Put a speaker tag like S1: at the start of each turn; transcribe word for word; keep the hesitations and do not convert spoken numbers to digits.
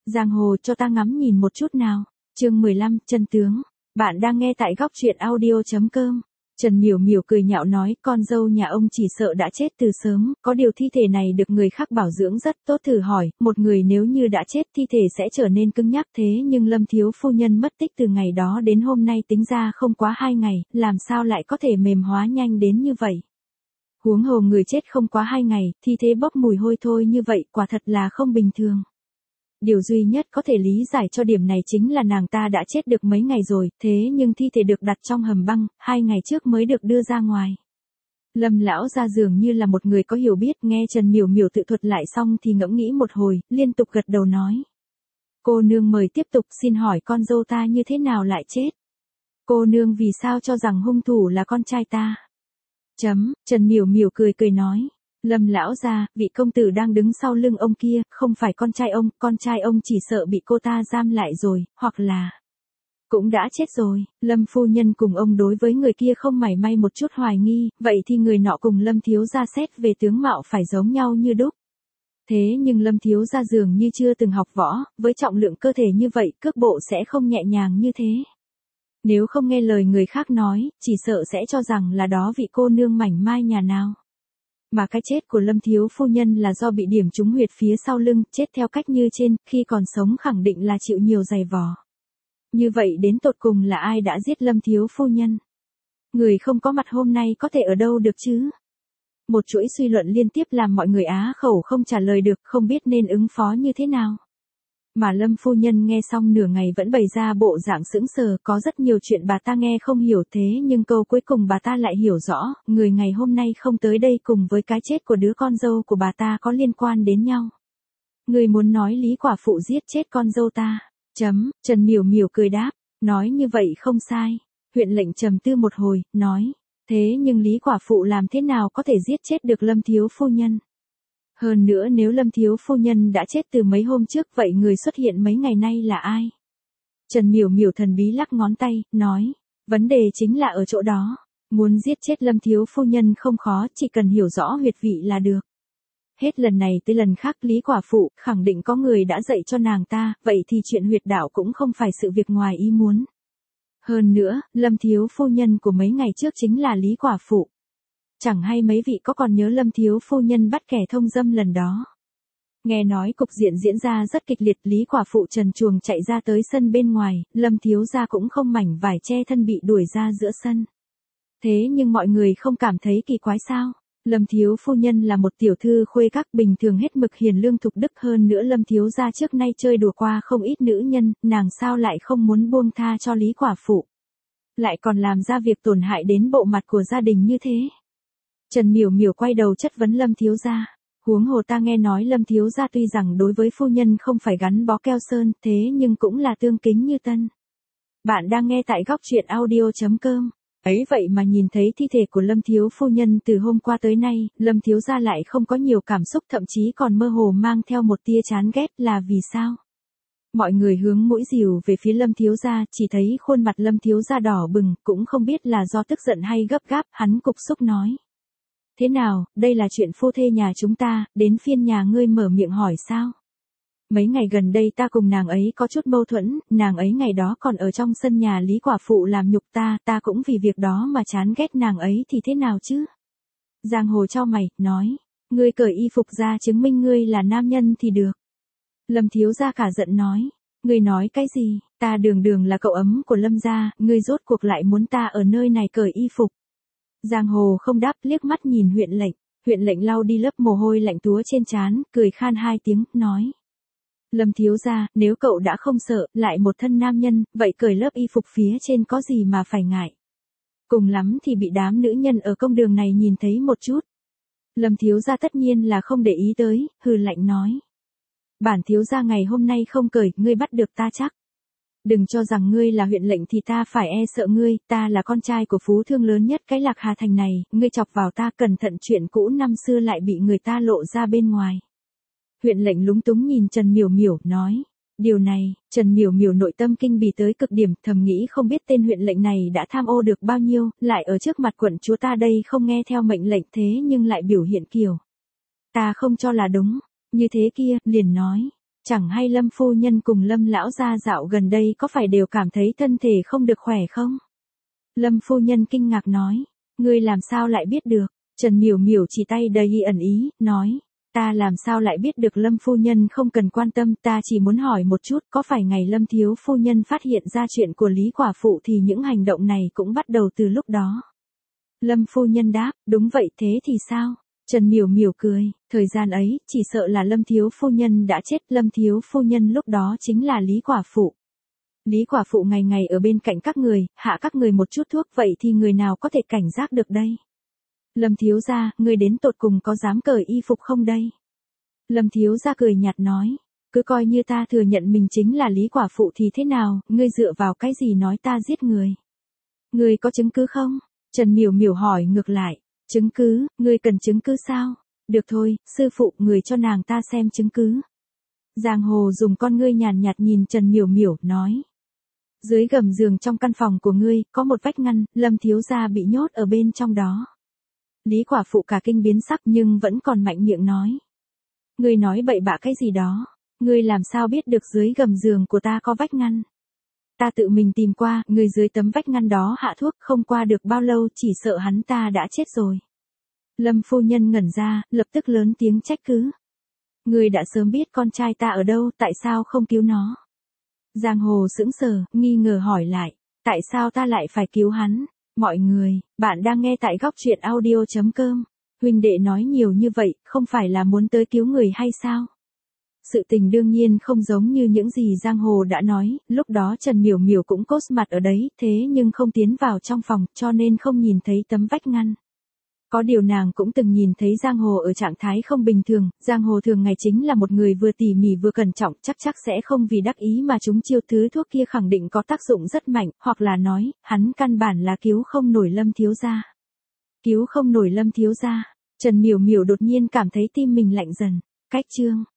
S1: Giang hồ cho ta ngắm nhìn một chút nào. Chương mười lăm, chân tướng. Bạn đang nghe tại góc truyện audio chấm com. Trần Miểu Miểu cười nhạo nói, con dâu nhà ông chỉ sợ đã chết từ sớm, có điều thi thể này được người khác bảo dưỡng rất tốt. Thử hỏi, một người nếu như đã chết thi thể sẽ trở nên cứng nhắc, thế nhưng Lâm thiếu phu nhân mất tích từ ngày đó đến hôm nay tính ra không quá hai ngày, làm sao lại có thể mềm hóa nhanh đến như vậy? Huống hồ người chết không quá hai ngày, thi thể bốc mùi hôi thôi như vậy, quả thật là không bình thường. Điều duy nhất có thể lý giải cho điểm này chính là nàng ta đã chết được mấy ngày rồi, thế nhưng thi thể được đặt trong hầm băng, hai ngày trước mới được đưa ra ngoài. Lâm lão ra dường như là một người có hiểu biết, nghe Trần Miểu Miểu tự thuật lại xong thì ngẫm nghĩ một hồi, liên tục gật đầu nói. Cô nương mời tiếp tục, xin hỏi con dâu ta như thế nào lại chết? Cô nương vì sao cho rằng hung thủ là con trai ta? Chấm, Trần Miểu Miểu cười cười nói. Lâm lão gia, vị công tử đang đứng sau lưng ông kia, không phải con trai ông, con trai ông chỉ sợ bị cô ta giam lại rồi, hoặc là cũng đã chết rồi. Lâm phu nhân cùng ông đối với người kia không mảy may một chút hoài nghi, vậy thì người nọ cùng Lâm thiếu gia xét về tướng mạo phải giống nhau như đúc. Thế nhưng Lâm thiếu gia dường như chưa từng học võ, với trọng lượng cơ thể như vậy, cước bộ sẽ không nhẹ nhàng như thế. Nếu không nghe lời người khác nói, chỉ sợ sẽ cho rằng là đó vị cô nương mảnh mai nhà nào. Mà cái chết của Lâm thiếu phu nhân là do bị điểm trúng huyệt phía sau lưng, chết theo cách như trên, khi còn sống khẳng định là chịu nhiều giày vò. Như vậy đến tột cùng là ai đã giết Lâm thiếu phu nhân? Người không có mặt hôm nay có thể ở đâu được chứ? Một chuỗi suy luận liên tiếp làm mọi người á khẩu không trả lời được, không biết nên ứng phó như thế nào. Mà Lâm phu nhân nghe xong nửa ngày vẫn bày ra bộ dạng sững sờ, có rất nhiều chuyện bà ta nghe không hiểu, thế nhưng câu cuối cùng bà ta lại hiểu rõ, người ngày hôm nay không tới đây cùng với cái chết của đứa con dâu của bà ta có liên quan đến nhau. Người muốn nói Lý quả phụ giết chết con dâu ta. Chấm, Trần Miểu Miểu cười đáp, nói như vậy không sai. Huyện lệnh trầm tư một hồi, nói, thế nhưng Lý quả phụ làm thế nào có thể giết chết được Lâm thiếu phu nhân? Hơn nữa nếu Lâm thiếu phu nhân đã chết từ mấy hôm trước, vậy người xuất hiện mấy ngày nay là ai? Trần Miểu Miểu thần bí lắc ngón tay, nói, vấn đề chính là ở chỗ đó. Muốn giết chết Lâm thiếu phu nhân không khó, chỉ cần hiểu rõ huyệt vị là được. Hết lần này tới lần khác Lý quả phụ khẳng định có người đã dạy cho nàng ta, vậy thì chuyện huyệt đạo cũng không phải sự việc ngoài ý muốn. Hơn nữa, Lâm thiếu phu nhân của mấy ngày trước chính là Lý quả phụ. Chẳng hay mấy vị có còn nhớ Lâm thiếu phu nhân bắt kẻ thông dâm lần đó. Nghe nói cục diện diễn ra rất kịch liệt, Lý quả phụ trần truồng chạy ra tới sân bên ngoài, Lâm thiếu gia cũng không mảnh vải che thân bị đuổi ra giữa sân. Thế nhưng mọi người không cảm thấy kỳ quái sao? Lâm thiếu phu nhân là một tiểu thư khuê các, bình thường hết mực hiền lương thục đức, hơn nữa Lâm thiếu gia trước nay chơi đùa qua không ít nữ nhân, nàng sao lại không muốn buông tha cho Lý quả phụ? Lại còn làm ra việc tổn hại đến bộ mặt của gia đình như thế. Trần Miểu Miểu quay đầu chất vấn Lâm thiếu gia, huống hồ ta nghe nói Lâm thiếu gia tuy rằng đối với phu nhân không phải gắn bó keo sơn, thế nhưng cũng là tương kính như tân. Bạn đang nghe tại góc truyện audio chấm com. Ấy vậy mà nhìn thấy thi thể của Lâm thiếu phu nhân từ hôm qua tới nay, Lâm thiếu gia lại không có nhiều cảm xúc, thậm chí còn mơ hồ mang theo một tia chán ghét, là vì sao? Mọi người hướng mũi dìu về phía Lâm thiếu gia, chỉ thấy khuôn mặt Lâm thiếu gia đỏ bừng, cũng không biết là do tức giận hay gấp gáp, hắn cục xúc nói. Thế nào, đây là chuyện phu thê nhà chúng ta, đến phiên nhà ngươi mở miệng hỏi sao? Mấy ngày gần đây ta cùng nàng ấy có chút mâu thuẫn, nàng ấy ngày đó còn ở trong sân nhà Lý quả phụ làm nhục ta, ta cũng vì việc đó mà chán ghét nàng ấy thì thế nào chứ? Giang hồ chau mày, nói, ngươi cởi y phục ra chứng minh ngươi là nam nhân thì được. Lâm thiếu gia cả giận nói, ngươi nói cái gì, ta đường đường là cậu ấm của Lâm gia, ngươi rốt cuộc lại muốn ta ở nơi này cởi y phục. Giang hồ không đáp, liếc mắt nhìn huyện lệnh, huyện lệnh lau đi lớp mồ hôi lạnh túa trên trán, cười khan hai tiếng, nói. Lâm thiếu gia, nếu cậu đã không sợ, lại một thân nam nhân, vậy cởi lớp y phục phía trên có gì mà phải ngại. Cùng lắm thì bị đám nữ nhân ở công đường này nhìn thấy một chút. Lâm thiếu gia tất nhiên là không để ý tới, hừ lạnh nói. Bản thiếu gia ngày hôm nay không cởi, ngươi bắt được ta chắc. Đừng cho rằng ngươi là huyện lệnh thì ta phải e sợ ngươi, ta là con trai của phú thương lớn nhất cái Lạc Hà thành này, ngươi chọc vào ta cẩn thận chuyện cũ năm xưa lại bị người ta lộ ra bên ngoài. Huyện lệnh lúng túng nhìn Trần Miểu Miểu, nói, điều này, Trần Miểu Miểu nội tâm kinh bì tới cực điểm, thầm nghĩ không biết tên huyện lệnh này đã tham ô được bao nhiêu, lại ở trước mặt quận chúa ta đây không nghe theo mệnh lệnh thế nhưng lại biểu hiện kiểu. Ta không cho là đúng, như thế kia, liền nói. chẳng hay Lâm phu nhân cùng Lâm lão gia dạo gần đây có phải đều cảm thấy thân thể không được khỏe không? Lâm phu nhân kinh ngạc nói, ngươi làm sao lại biết được? Trần Miểu Miểu chỉ tay đầy ẩn ý, nói, ta làm sao lại biết được Lâm phu nhân không cần quan tâm, ta chỉ muốn hỏi một chút, có phải ngày Lâm thiếu phu nhân phát hiện ra chuyện của Lý quả phụ thì những hành động này cũng bắt đầu từ lúc đó? Lâm phu nhân đáp, đúng vậy, thế thì sao? Trần Miểu Miểu cười, thời gian ấy, chỉ sợ là Lâm thiếu phu nhân đã chết, Lâm thiếu phu nhân lúc đó chính là Lý quả phụ. Lý quả phụ ngày ngày ở bên cạnh các người, hạ các người một chút thuốc, vậy thì người nào có thể cảnh giác được đây? Lâm thiếu gia, người đến tột cùng có dám cởi y phục không đây? Lâm thiếu gia cười nhạt nói, cứ coi như ta thừa nhận mình chính là Lý quả phụ thì thế nào, ngươi dựa vào cái gì nói ta giết người? Ngươi có chứng cứ không? Trần Miểu Miểu hỏi ngược lại, chứng cứ, ngươi cần chứng cứ sao? Được thôi, sư phụ, người cho nàng ta xem chứng cứ. Giang Hồ dùng con ngươi nhàn nhạt nhìn Trần Miểu Miểu, nói. Dưới gầm giường trong căn phòng của ngươi, có một vách ngăn, Lâm thiếu gia bị nhốt ở bên trong đó. Lý quả phụ cả kinh biến sắc nhưng vẫn còn mạnh miệng nói. Ngươi nói bậy bạ cái gì đó? Ngươi làm sao biết được dưới gầm giường của ta có vách ngăn? Ta tự mình tìm qua, người dưới tấm vách ngăn đó hạ thuốc, không qua được bao lâu chỉ sợ hắn ta đã chết rồi. Lâm phu nhân ngẩn ra, lập tức lớn tiếng trách cứ. Ngươi đã sớm biết con trai ta ở đâu, tại sao không cứu nó? Giang Hồ sững sờ, nghi ngờ hỏi lại, tại sao ta lại phải cứu hắn? Mọi người, bạn đang nghe tại góc truyện audio chấm com. Huynh đệ nói nhiều như vậy, không phải là muốn tới cứu người hay sao? Sự tình đương nhiên không giống như những gì Giang Hồ đã nói, lúc đó Trần Miểu Miểu cũng cốt mặt ở đấy, thế nhưng không tiến vào trong phòng, cho nên không nhìn thấy tấm vách ngăn. Có điều nàng cũng từng nhìn thấy Giang Hồ ở trạng thái không bình thường, Giang Hồ thường ngày chính là một người vừa tỉ mỉ vừa cẩn trọng, chắc chắc sẽ không vì đắc ý mà chúng chiêu thứ thuốc kia khẳng định có tác dụng rất mạnh, hoặc là nói, hắn căn bản là cứu không nổi Lâm thiếu gia. Cứu không nổi Lâm thiếu gia. Trần Miểu Miểu đột nhiên cảm thấy tim mình lạnh dần. Cách chương